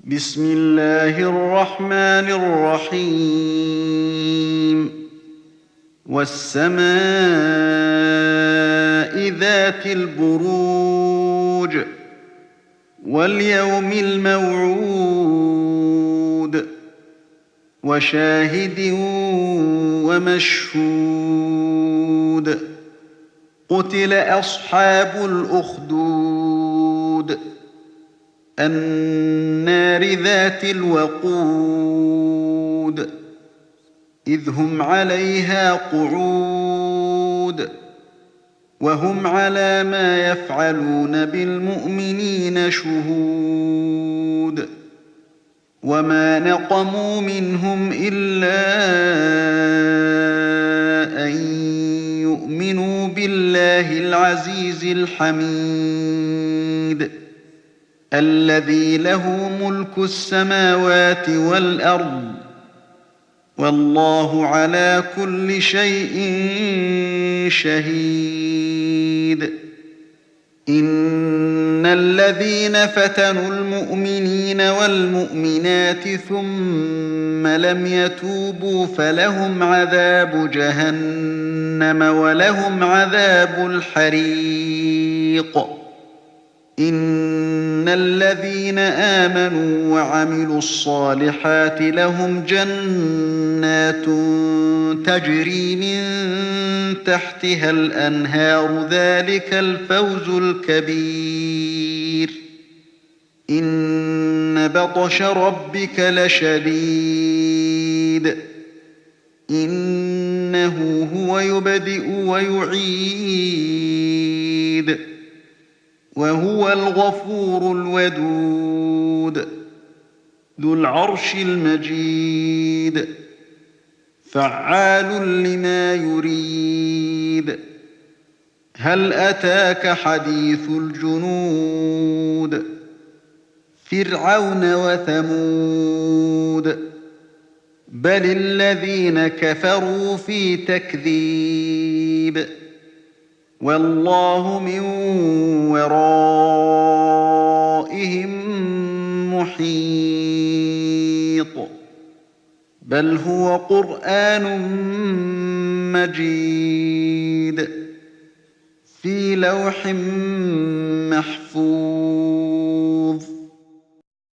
بسم الله الرحمن الرحيم والسماء ذات البروج واليوم الموعود وشاهد ومشهود قتل أصحاب الأخدود النار ذات الوقود إذ هم عليها قعود وهم على ما يفعلون بالمؤمنين شهود وما نقموا منهم إلا أن يؤمنوا بالله العزيز الحميد الذي له ملك السماوات والأرض والله على كل شيء شهيد إن الذين فتنوا المؤمنين والمؤمنات ثم لم يتوبوا فلهم عذاب جهنم ولهم عذاب الحريق إن الذين آمنوا وعملوا الصالحات لهم جنات تجري من تحتها الأنهار ذلك الفوز الكبير إن بطش ربك لشديد إنه هو يبدئ ويعيد وهو الغفور الودود ذو العرش المجيد فعال لما يريد هل أتاك حديث الجنود فرعون وثمود بل الذين كفروا في تكذيب والله من ورائهم محيط بل هو قرآن مجيد في لوح محفوظ